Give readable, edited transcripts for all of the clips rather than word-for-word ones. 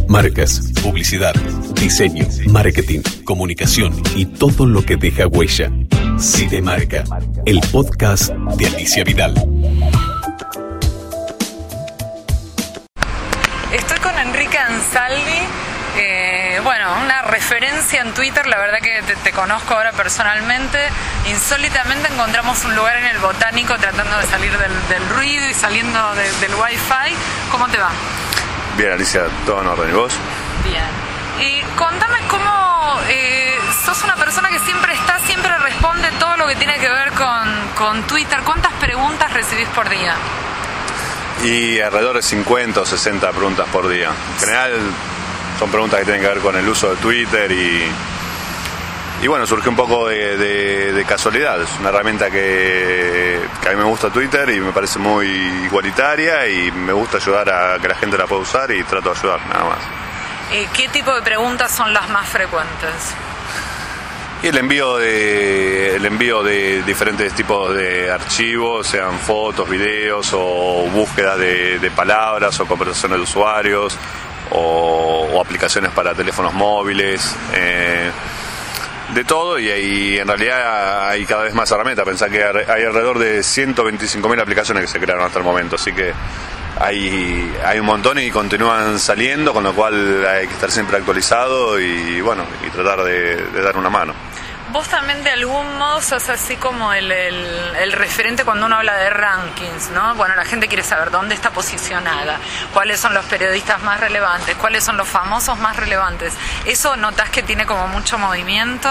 Marcas, publicidad, diseño, marketing, comunicación y todo lo que deja huella. Cinemarca, el podcast de Alicia Vidal. Estoy con Enrique Ansaldi, una referencia en Twitter, la verdad que te conozco ahora personalmente. Insólitamente encontramos un lugar en el Botánico tratando de salir del ruido y saliendo del Wi-Fi. ¿Cómo te va? Bien, Alicia, todo en orden. ¿Y vos? Bien. Y contame cómo sos una persona que siempre responde todo lo que tiene que ver con Twitter. ¿Cuántas preguntas recibís por día? Y alrededor de 50 o 60 preguntas por día. En general son preguntas que tienen que ver con el uso de Twitter y bueno, surge un poco de casualidad. Es una herramienta que a mí me gusta Twitter y me parece muy igualitaria y me gusta ayudar a que la gente la pueda usar y trato de ayudar, nada más. ¿Qué tipo de preguntas son las más frecuentes? Y el envío de diferentes tipos de archivos, sean fotos, videos o búsquedas de palabras o conversaciones de usuarios o aplicaciones para teléfonos móviles, de todo, y en realidad hay cada vez más herramientas. Pensá que hay alrededor de 125.000 aplicaciones que se crearon hasta el momento, así que hay un montón y continúan saliendo, con lo cual hay que estar siempre actualizado y tratar de dar una mano. Vos también de algún modo sos así como el referente cuando uno habla de rankings, ¿no? Bueno, la gente quiere saber dónde está posicionada, cuáles son los periodistas más relevantes, cuáles son los famosos más relevantes. ¿Eso notás que tiene como mucho movimiento?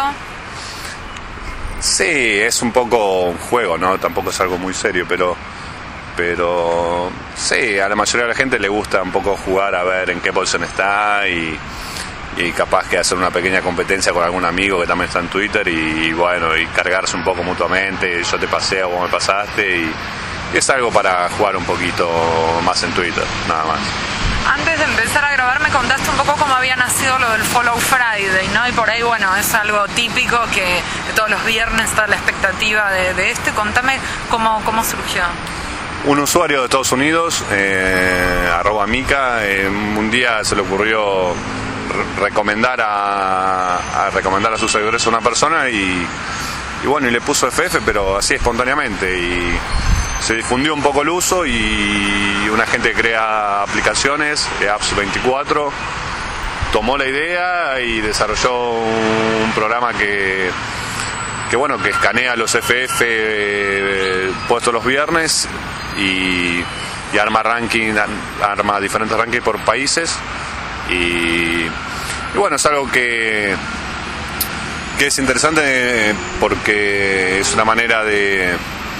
Sí, es un poco un juego, ¿no? Tampoco es algo muy serio, pero sí, a la mayoría de la gente le gusta un poco jugar a ver en qué posición está y capaz que hacer una pequeña competencia con algún amigo que también está en Twitter y cargarse un poco mutuamente. Yo te paseo, vos me pasaste y es algo para jugar un poquito más en Twitter, nada más. Antes de empezar a grabar me contaste un poco cómo había nacido lo del Follow Friday, ¿no? Y por ahí, es algo típico que todos los viernes está la expectativa de esto. Contame cómo surgió. Un usuario de Estados Unidos, @Mika, un día se le ocurrió recomendar a sus seguidores a una persona y le puso FF, pero así espontáneamente, y se difundió un poco el uso y una gente que crea aplicaciones, Apps24, tomó la idea y desarrolló un programa que escanea los FF puestos los viernes y arma diferentes rankings por países y es algo que es interesante porque es una manera de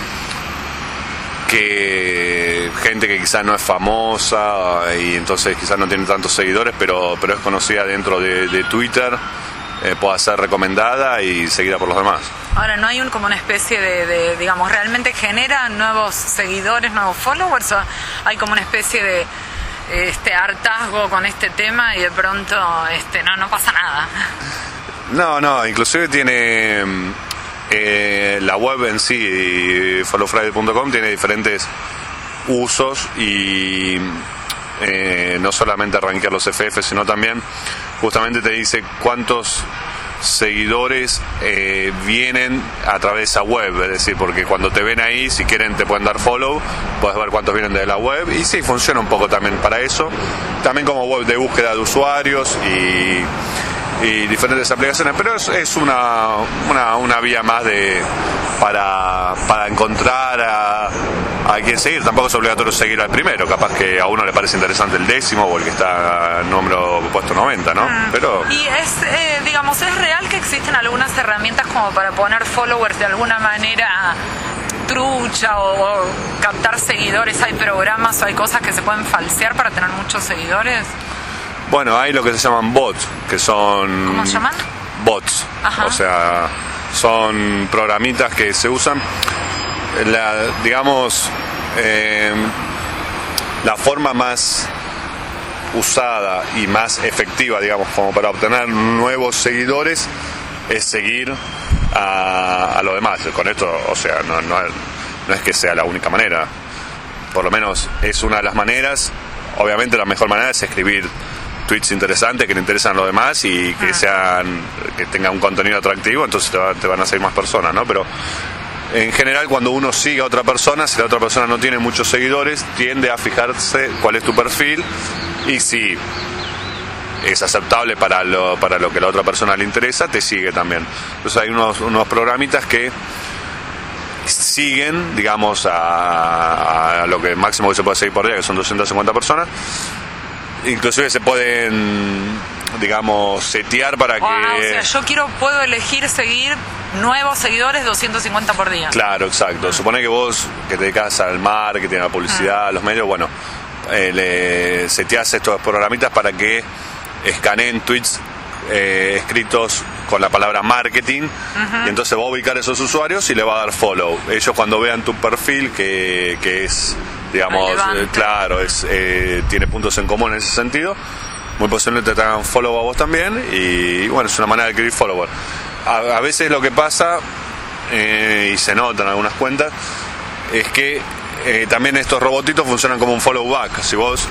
que gente que quizás no es famosa y entonces quizás no tiene tantos seguidores, pero es conocida dentro de Twitter, pueda ser recomendada y seguida por los demás. Ahora, ¿no hay como una especie de realmente genera nuevos seguidores, nuevos followers, o hay como una especie de hartazgo con este tema y de pronto no pasa nada? No, inclusive tiene la web en sí, followfriday.com, tiene diferentes usos y no solamente rankear los FF, sino también justamente te dice cuántos seguidores vienen a través de esa web, es decir, porque cuando te ven ahí, si quieren te pueden dar follow, puedes ver cuántos vienen de la web y sí, funciona un poco también para eso, también como web de búsqueda de usuarios y diferentes aplicaciones, pero es una vía más para encontrar a quien seguir. Tampoco es obligatorio seguir al primero, capaz que a uno le parece interesante el 10º o el que está en número puesto 90, ¿no? Pero y es real que existen algunas herramientas como para poner followers de alguna manera trucha o captar seguidores. ¿Hay programas o hay cosas que se pueden falsear para tener muchos seguidores? Bueno, hay lo que se llaman bots, que son... ¿Cómo se llaman? Bots. Ajá. O sea, son programitas que se usan, la forma más usada y más efectiva, como para obtener nuevos seguidores, es seguir a los demás. Con esto, no es que sea la única manera, por lo menos es una de las maneras. Obviamente la mejor manera es escribir tweets interesantes que le interesan a los demás y que que tengan un contenido atractivo, entonces te van a seguir más personas, ¿no? Pero en general, cuando uno sigue a otra persona, si la otra persona no tiene muchos seguidores, tiende a fijarse cuál es tu perfil y si es aceptable para lo que a la otra persona le interesa, te sigue también. Entonces hay unos programitas que siguen, digamos, a lo que máximo que se puede seguir por día, que son 250 personas. Inclusive se pueden, digamos, setear para que... O sea, puedo elegir seguir nuevos seguidores 250 por día. Claro, exacto. Supone que vos, que te dedicas al marketing, a la publicidad, a los medios, bueno, le seteás estos programitas para que escaneen tweets escritos con la palabra marketing, y entonces va a ubicar esos usuarios y le va a dar follow. Ellos cuando vean tu perfil, que es, digamos, claro, tiene puntos en común en ese sentido, muy posiblemente te hagan follow a vos también, y bueno, es una manera de adquirir follower. A veces lo que pasa, y se nota en algunas cuentas, es que también estos robotitos funcionan como un follow back. Si vos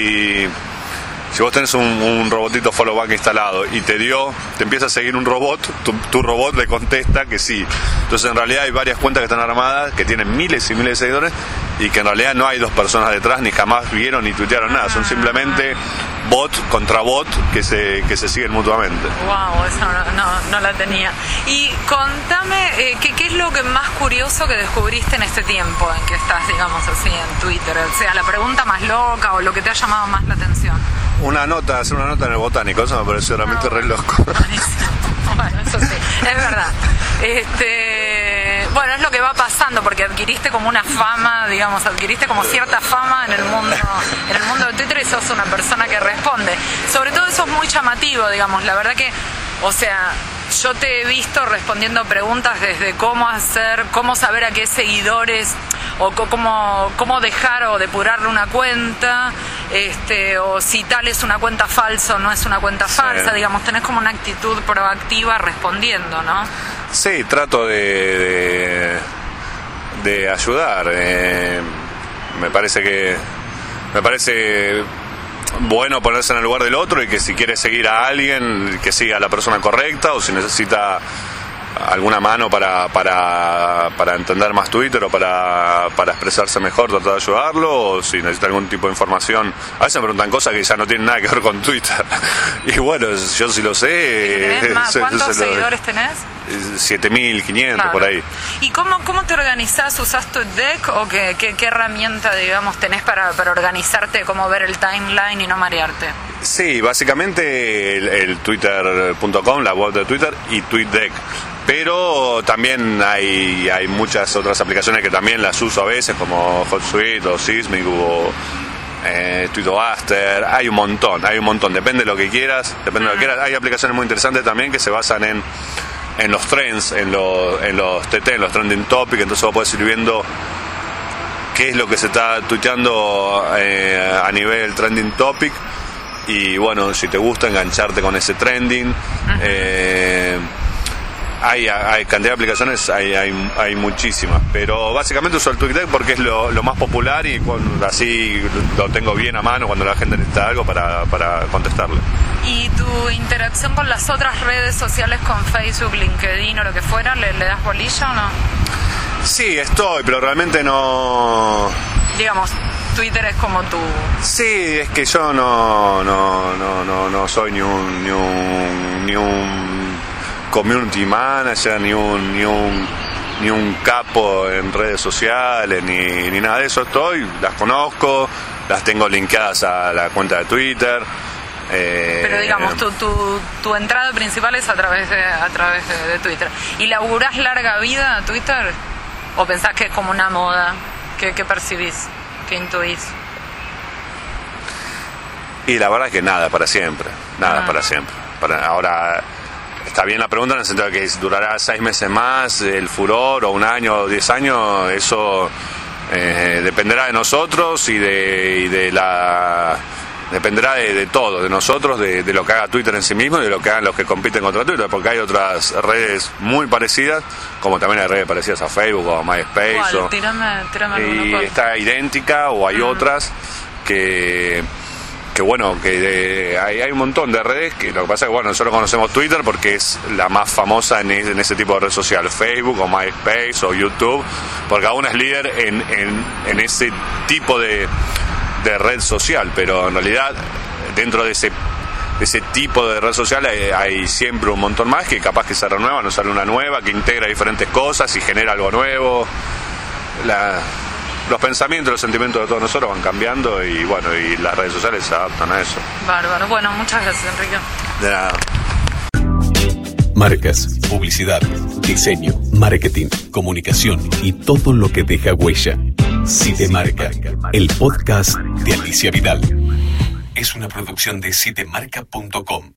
tenés un robotito follow back instalado y te empieza a seguir un robot, tu robot le contesta que sí. Entonces en realidad hay varias cuentas que están armadas, que tienen miles y miles de seguidores, y que en realidad no hay dos personas detrás, ni jamás vieron ni tuitearon nada. Son simplemente bot contra bot que se siguen mutuamente. Wow, eso no la tenía. Y contame, ¿qué es lo que más curioso que descubriste en este tiempo en que estás, digamos así, en Twitter? O sea, la pregunta más loca o lo que te ha llamado más la atención. Hacer una nota en el Botánico, eso me pareció realmente re loco. Bueno, eso sí, es verdad. Bueno, es lo que va pasando, porque adquiriste como una fama, digamos, adquiriste como cierta fama en el mundo de Twitter, y sos una persona que responde. Sobre todo eso es muy llamativo, digamos, la verdad que, o sea, yo te he visto respondiendo preguntas desde cómo saber a qué seguidores, o cómo dejar o depurar una cuenta, o si tal es una cuenta falsa o no es una cuenta falsa, digamos, tenés como una actitud proactiva respondiendo, ¿no? Sí, trato de ayudar. Me parece bueno ponerse en el lugar del otro, y que si quiere seguir a alguien, que siga a la persona correcta, o si necesita alguna mano para entender más Twitter o para expresarse mejor, tratar de ayudarlo, o si necesita algún tipo de información. A veces me preguntan cosas que ya no tienen nada que ver con Twitter, y bueno, yo sí lo sé. ¿Cuántos seguidores tenés? 7.500 por ahí. ¿Y cómo te organizás? ¿Usás TweetDeck o qué herramienta, digamos, tenés para organizarte, cómo ver el timeline y no marearte? Sí, básicamente el twitter.com, la web de Twitter, y TweetDeck. Pero también hay muchas otras aplicaciones que también las uso a veces, como HotSuite o Sysmic o Tweetbuster. Hay un montón, depende de lo que quieras, Hay aplicaciones muy interesantes también que se basan en los trends, en los TT, en los trending topics. Entonces vos podés ir viendo qué es lo que se está tuiteando a nivel trending topic, y bueno, si te gusta, engancharte con ese trending. Hay cantidad de aplicaciones, hay muchísimas, pero básicamente uso el TweetDeck porque es lo más popular, y así lo tengo bien a mano cuando la gente necesita algo para contestarle. ¿Y tu interacción con las otras redes sociales, con Facebook, LinkedIn o lo que fuera, le das bolilla o no? Sí, pero realmente no... Digamos, Twitter es como tu... Sí, es que yo no soy ni un community manager, ni un capo en redes sociales, ni nada de eso. Las conozco, las tengo linkeadas a la cuenta de Twitter. Pero digamos, tu entrada principal es a través de Twitter. ¿Y le augurás larga vida a Twitter? ¿O pensás que es como una moda? ¿Qué percibís? ¿Qué intuís? Y la verdad es que nada para siempre. Para siempre. Ahora, está bien la pregunta en el sentido de que durará 6 meses más, el furor, o 1 año, o 10 años. Eso dependerá de nosotros dependerá de todo, de nosotros, de lo que haga Twitter en sí mismo y de lo que hagan los que compiten contra Twitter, porque hay otras redes muy parecidas, como también hay redes parecidas a Facebook o a MySpace. ¿Cuál? Tírame y está idéntica, o hay otras que bueno, que hay un montón de redes, que lo que pasa es que bueno, nosotros conocemos Twitter porque es la más famosa en ese tipo de red social, Facebook o MySpace o YouTube, porque aún es líder en ese tipo de red social, pero en realidad dentro de ese tipo de red social hay siempre un montón más que capaz que se renueva, nos sale una nueva que integra diferentes cosas y genera algo nuevo. Los pensamientos, los sentimientos de todos nosotros van cambiando y bueno, y las redes sociales se adaptan a eso. Bárbaro. Bueno, muchas gracias, Enrique. De nada. Marcas, publicidad, diseño, marketing, comunicación y todo lo que deja huella. Cidemarca, el podcast de Alicia Vidal. Es una producción de cidemarca.com.